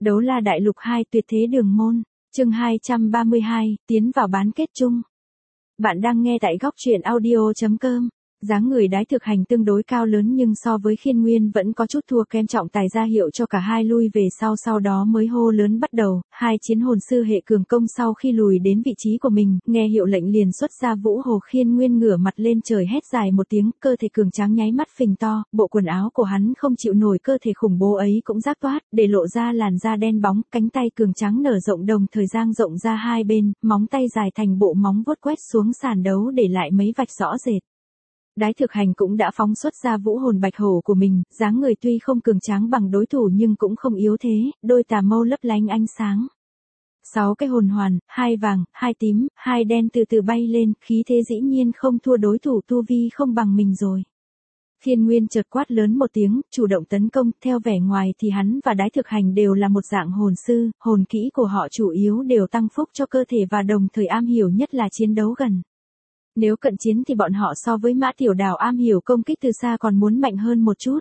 Đấu la đại lục 2 tuyệt thế đường môn, chương 232, tiến vào bán kết chung. Bạn đang nghe tại góc truyện audio.com. Dáng người Đái Thực Hành tương đối cao lớn nhưng so với Khiên Nguyên vẫn có chút thua kém, trọng tài ra hiệu cho cả hai lui về sau đó mới hô lớn bắt đầu. Hai chiến hồn sư hệ cường công sau khi lùi đến vị trí của mình, nghe hiệu lệnh liền xuất ra vũ hồ. Khiên Nguyên ngửa mặt lên trời hét dài một tiếng, cơ thể cường tráng nháy mắt phình to, bộ quần áo của hắn không chịu nổi cơ thể khủng bố ấy cũng rác toát, để lộ ra làn da đen bóng, cánh tay cường tráng nở rộng đồng thời dang rộng ra hai bên, móng tay dài thành bộ móng vuốt quét xuống sàn đấu để lại mấy vạch rõ rệt. Đái Thực Hành cũng đã phóng xuất ra vũ hồn bạch hổ của mình, dáng người tuy không cường tráng bằng đối thủ nhưng cũng không yếu thế, đôi tà mâu lấp lánh ánh sáng. 6 cái hồn hoàn, 2 vàng, 2 tím, 2 đen từ từ bay lên, khí thế dĩ nhiên không thua đối thủ tu vi không bằng mình rồi. Khiên Nguyên chợt quát lớn một tiếng, chủ động tấn công, theo vẻ ngoài thì hắn và Đái Thực Hành đều là một dạng hồn sư, hồn kỹ của họ chủ yếu đều tăng phúc cho cơ thể và đồng thời am hiểu nhất là chiến đấu gần. Nếu cận chiến thì bọn họ so với Mã Tiểu Đào am hiểu công kích từ xa còn muốn mạnh hơn một chút.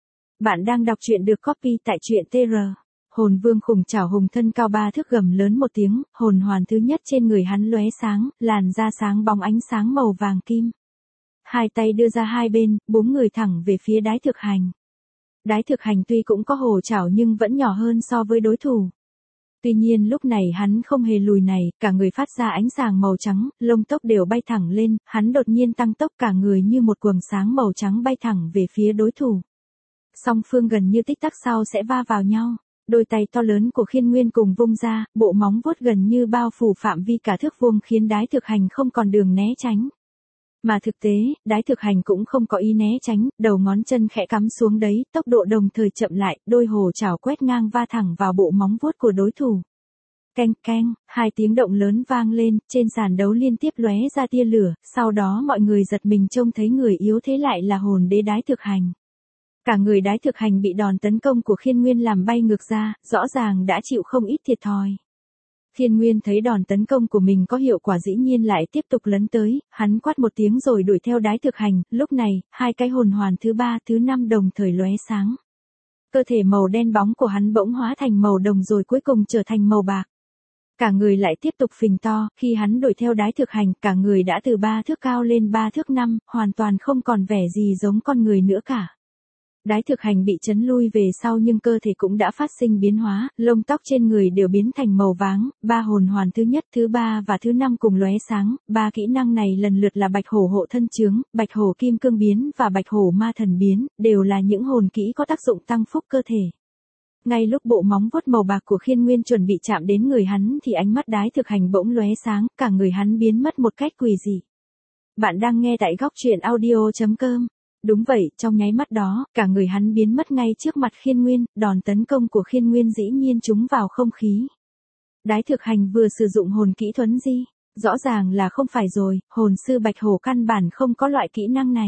Bạn đang đọc truyện được copy tại truyện TR. Hồn vương khủng trảo hùng thân cao 3 thước gầm lớn một tiếng, hồn hoàn thứ nhất trên người hắn lóe sáng, làn da sáng bóng ánh sáng màu vàng kim. Hai tay đưa ra hai bên, búng người thẳng về phía Đái Thực Hành. Đái Thực Hành tuy cũng có hồ trảo nhưng vẫn nhỏ hơn so với đối thủ. Tuy nhiên lúc này hắn không hề lùi này, cả người phát ra ánh sáng màu trắng, lông tóc đều bay thẳng lên, hắn đột nhiên tăng tốc cả người như một quầng sáng màu trắng bay thẳng về phía đối thủ. Song phương gần như tích tắc sau sẽ va vào nhau, đôi tay to lớn của Khiên Nguyên cùng vung ra, bộ móng vuốt gần như bao phủ phạm vi cả thước vuông khiến Đái Thực Hành không còn đường né tránh. Mà thực tế, Đái Thực Hành cũng không có ý né tránh, đầu ngón chân khẽ cắm xuống đấy, tốc độ đồng thời chậm lại, đôi hồ trảo quét ngang va thẳng vào bộ móng vuốt của đối thủ. Keng keng, hai tiếng động lớn vang lên, trên sàn đấu liên tiếp lóe ra tia lửa, sau đó mọi người giật mình trông thấy người yếu thế lại là hồn đế Đái Thực Hành. Cả người Đái Thực Hành bị đòn tấn công của Khiên Nguyên làm bay ngược ra, rõ ràng đã chịu không ít thiệt thòi. Khiên Nguyên thấy đòn tấn công của mình có hiệu quả dĩ nhiên lại tiếp tục lấn tới, hắn quát một tiếng rồi đuổi theo Đái Thực Hành, lúc này, hai cái hồn hoàn thứ 3, thứ 5 đồng thời lóe sáng. Cơ thể màu đen bóng của hắn bỗng hóa thành màu đồng rồi cuối cùng trở thành màu bạc. Cả người lại tiếp tục phình to, khi hắn đuổi theo Đái Thực Hành, cả người đã từ 3 thước cao lên 3 thước 5, hoàn toàn không còn vẻ gì giống con người nữa cả. Đái Thực Hành bị chấn lui về sau nhưng cơ thể cũng đã phát sinh biến hóa, lông tóc trên người đều biến thành màu váng, 3 hồn hoàn thứ nhất, thứ 3 và thứ 5 cùng lóe sáng, 3 kỹ năng này lần lượt là Bạch Hổ hộ thân chướng, Bạch Hổ kim cương biến và Bạch Hổ ma thần biến, đều là những hồn kỹ có tác dụng tăng phúc cơ thể. Ngay lúc bộ móng vuốt màu bạc của Khiên Nguyên chuẩn bị chạm đến người hắn thì ánh mắt Đái Thực Hành bỗng lóe sáng, cả người hắn biến mất một cách quỷ dị. Bạn đang nghe tại góc truyện audio.com. Đúng vậy, trong nháy mắt đó, cả người hắn biến mất ngay trước mặt Khiên Nguyên, đòn tấn công của Khiên Nguyên dĩ nhiên trúng vào không khí. Đái Thực Hành vừa sử dụng hồn kỹ thuấn di, rõ ràng là không phải rồi, hồn sư Bạch Hổ căn bản không có loại kỹ năng này.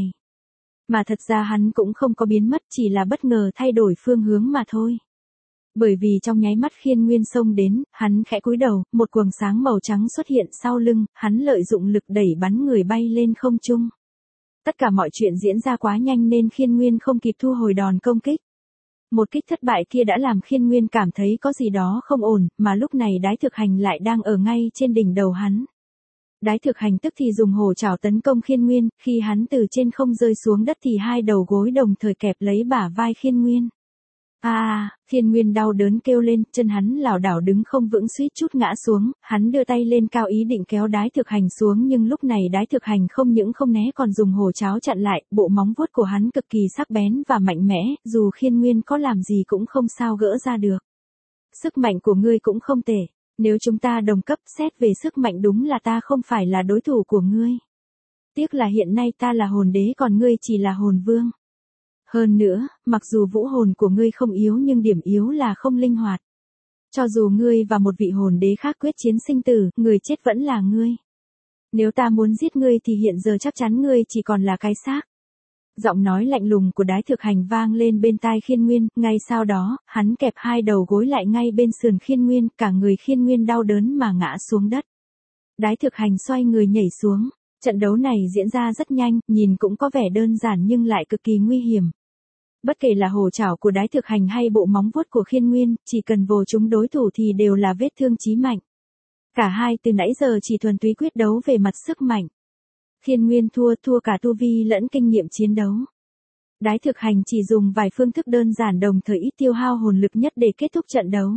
Mà thật ra hắn cũng không có biến mất, chỉ là bất ngờ thay đổi phương hướng mà thôi. Bởi vì trong nháy mắt Khiên Nguyên xông đến, hắn khẽ cúi đầu, một quầng sáng màu trắng xuất hiện sau lưng, hắn lợi dụng lực đẩy bắn người bay lên không trung. Tất cả mọi chuyện diễn ra quá nhanh nên Khiên Nguyên không kịp thu hồi đòn công kích. Một kích thất bại kia đã làm Khiên Nguyên cảm thấy có gì đó không ổn, mà lúc này Đái Thực Hành lại đang ở ngay trên đỉnh đầu hắn. Đái Thực Hành tức thì dùng hồ trảo tấn công Khiên Nguyên, khi hắn từ trên không rơi xuống đất thì hai đầu gối đồng thời kẹp lấy bả vai Khiên Nguyên. Khiên Nguyên đau đớn kêu lên, chân hắn lảo đảo đứng không vững suýt chút ngã xuống, hắn đưa tay lên cao ý định kéo Đái Thực Hành xuống nhưng lúc này Đái Thực Hành không những không né còn dùng hồ tráo chặn lại, bộ móng vuốt của hắn cực kỳ sắc bén và mạnh mẽ, dù Khiên Nguyên có làm gì cũng không sao gỡ ra được. Sức mạnh của ngươi cũng không tệ, nếu chúng ta đồng cấp xét về sức mạnh đúng là ta không phải là đối thủ của ngươi. Tiếc là hiện nay ta là hồn đế còn ngươi chỉ là hồn vương. Hơn nữa, mặc dù vũ hồn của ngươi không yếu nhưng điểm yếu là không linh hoạt. Cho dù ngươi và một vị hồn đế khác quyết chiến sinh tử, người chết vẫn là ngươi. Nếu ta muốn giết ngươi thì hiện giờ chắc chắn ngươi chỉ còn là cái xác. Giọng nói lạnh lùng của Đái Thực Hành vang lên bên tai Khiên Nguyên, ngay sau đó, hắn kẹp hai đầu gối lại ngay bên sườn Khiên Nguyên, cả người Khiên Nguyên đau đớn mà ngã xuống đất. Đái Thực Hành xoay người nhảy xuống. Trận đấu này diễn ra rất nhanh, nhìn cũng có vẻ đơn giản nhưng lại cực kỳ nguy hiểm. Bất kể là hổ chảo của Đái Thực Hành hay bộ móng vuốt của Khiên Nguyên, chỉ cần vồ chúng đối thủ thì đều là vết thương chí mạnh. Cả hai từ nãy giờ chỉ thuần túy quyết đấu về mặt sức mạnh. Khiên Nguyên thua cả tu vi lẫn kinh nghiệm chiến đấu. Đái Thực Hành chỉ dùng vài phương thức đơn giản đồng thời ít tiêu hao hồn lực nhất để kết thúc trận đấu.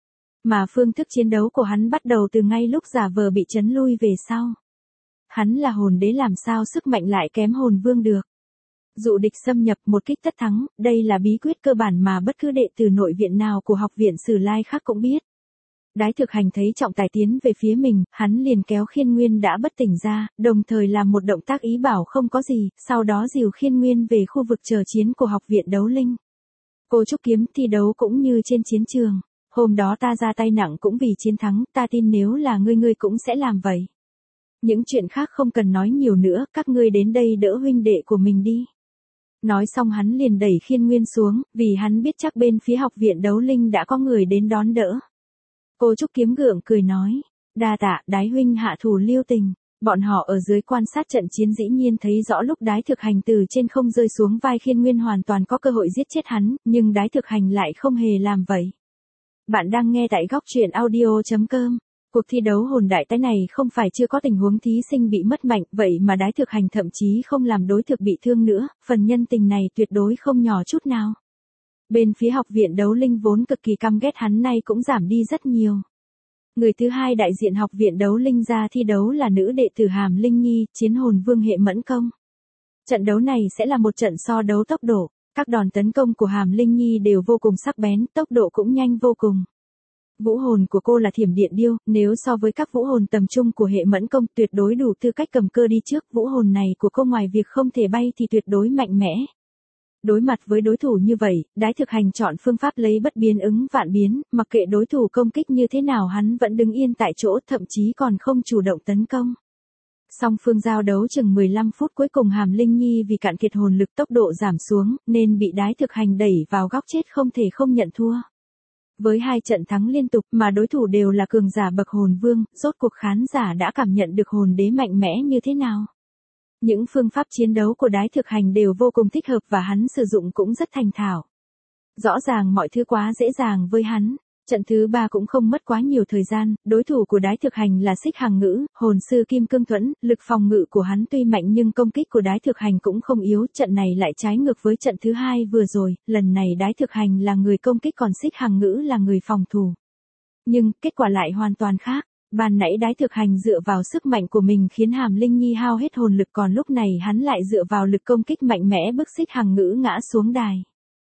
Mà phương thức chiến đấu của hắn bắt đầu từ ngay lúc giả vờ bị chấn lui về sau. Hắn là hồn đế làm sao sức mạnh lại kém hồn vương được. Dụ địch xâm nhập một kích tất thắng, đây là bí quyết cơ bản mà bất cứ đệ tử nội viện nào của học viện Sử Lai khác cũng biết. Đái Thực Hành thấy trọng tài tiến về phía mình, hắn liền kéo Khiên Nguyên đã bất tỉnh ra, đồng thời làm một động tác ý bảo không có gì, sau đó dìu Khiên Nguyên về khu vực chờ chiến của học viện đấu linh. Cô Trúc Kiếm thi đấu cũng như trên chiến trường. Hôm đó ta ra tay nặng cũng vì chiến thắng, ta tin nếu là ngươi cũng sẽ làm vậy. Những chuyện khác không cần nói nhiều nữa, các ngươi đến đây đỡ huynh đệ của mình đi. Nói xong hắn liền đẩy Khiên Nguyên xuống, vì hắn biết chắc bên phía học viện đấu linh đã có người đến đón đỡ. Cô Trúc Kiếm gượng cười nói, đa tạ, Đái huynh hạ thủ lưu tình. Bọn họ ở dưới quan sát trận chiến dĩ nhiên thấy rõ lúc Đái Thực Hành từ trên không rơi xuống vai Khiên Nguyên hoàn toàn có cơ hội giết chết hắn, nhưng Đái Thực Hành lại không hề làm vậy. Bạn đang nghe tại góc truyện audio.com. Cuộc thi đấu hồn đại tái này không phải chưa có tình huống thí sinh bị mất mạnh, vậy mà Đái Thực Hành thậm chí không làm đối thực bị thương nữa, phần nhân tình này tuyệt đối không nhỏ chút nào. Bên phía học viện đấu linh vốn cực kỳ căm ghét hắn nay cũng giảm đi rất nhiều. Người thứ hai đại diện học viện đấu linh ra thi đấu là nữ đệ tử Hàm Linh Nhi, chiến hồn vương hệ mẫn công. Trận đấu này sẽ là một trận so đấu tốc độ. Các đòn tấn công của Hàm Linh Nhi đều vô cùng sắc bén, tốc độ cũng nhanh vô cùng. Vũ hồn của cô là Thiểm Điện Điêu, nếu so với các vũ hồn tầm trung của hệ mẫn công tuyệt đối đủ tư cách cầm cơ đi trước. Vũ hồn này của cô ngoài việc không thể bay thì tuyệt đối mạnh mẽ. Đối mặt với đối thủ như vậy, Đái Thực Hành chọn phương pháp lấy bất biến ứng vạn biến, mặc kệ đối thủ công kích như thế nào hắn vẫn đứng yên tại chỗ, thậm chí còn không chủ động tấn công. Song phương giao đấu chừng 15 phút cuối cùng Hàm Linh Nhi vì cạn kiệt hồn lực tốc độ giảm xuống, nên bị Đái Thực Hành đẩy vào góc chết không thể không nhận thua. Với 2 trận thắng liên tục mà đối thủ đều là cường giả bậc hồn vương, rốt cuộc khán giả đã cảm nhận được hồn đế mạnh mẽ như thế nào. Những phương pháp chiến đấu của Đái Thực Hành đều vô cùng thích hợp và hắn sử dụng cũng rất thành thạo. Rõ ràng mọi thứ quá dễ dàng với hắn. Trận thứ 3 cũng không mất quá nhiều thời gian, đối thủ của Đái Thực Hành là Xích Hằng Ngữ, hồn sư Kim Cương Thuẫn, lực phòng ngự của hắn tuy mạnh nhưng công kích của Đái Thực Hành cũng không yếu, trận này lại trái ngược với trận thứ 2 vừa rồi, lần này Đái Thực Hành là người công kích còn Xích Hằng Ngữ là người phòng thủ. Nhưng, kết quả lại hoàn toàn khác. Ban nãy Đái Thực Hành dựa vào sức mạnh của mình khiến Hàm Linh Nhi hao hết hồn lực còn lúc này hắn lại dựa vào lực công kích mạnh mẽ bức Xích Hằng Ngữ ngã xuống đài.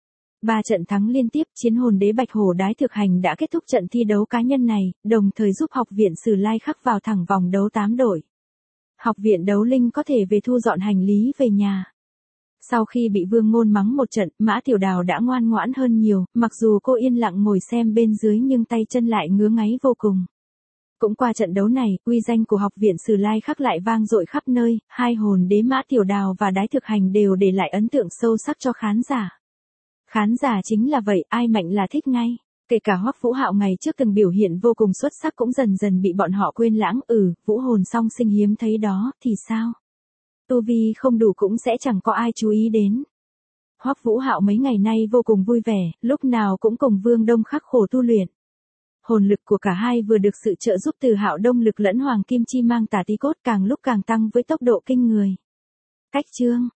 3 trận thắng liên tiếp chiến hồn đế Bạch Hổ Đái Thực Hành đã kết thúc trận thi đấu cá nhân này, đồng thời giúp học viện Sử Lai khắc vào thẳng vòng đấu 8 đội. Học viện đấu linh có thể về thu dọn hành lý về nhà. Sau khi bị Vương Ngôn mắng một trận, Mã Tiểu Đào đã ngoan ngoãn hơn nhiều, mặc dù cô yên lặng ngồi xem bên dưới nhưng tay chân lại ngứa ngáy vô cùng. Cũng qua trận đấu này, uy danh của học viện Sử Lai khắc lại vang dội khắp nơi, hai hồn đế Mã Tiểu Đào và Đái Thực Hành đều để lại ấn tượng sâu sắc cho khán giả. Khán giả chính là vậy, ai mạnh là thích ngay. Kể cả Hoắc Vũ Hạo ngày trước từng biểu hiện vô cùng xuất sắc cũng dần dần bị bọn họ quên lãng. Vũ hồn song sinh hiếm thấy đó, thì sao? Tu vi không đủ cũng sẽ chẳng có ai chú ý đến. Hoắc Vũ Hạo mấy ngày nay vô cùng vui vẻ, lúc nào cũng cùng Vương Đông khắc khổ tu luyện. Hồn lực của cả hai vừa được sự trợ giúp từ Hạo Đông lực lẫn Hoàng Kim Chi mang tà tí cốt càng lúc càng tăng với tốc độ kinh người. Cách chương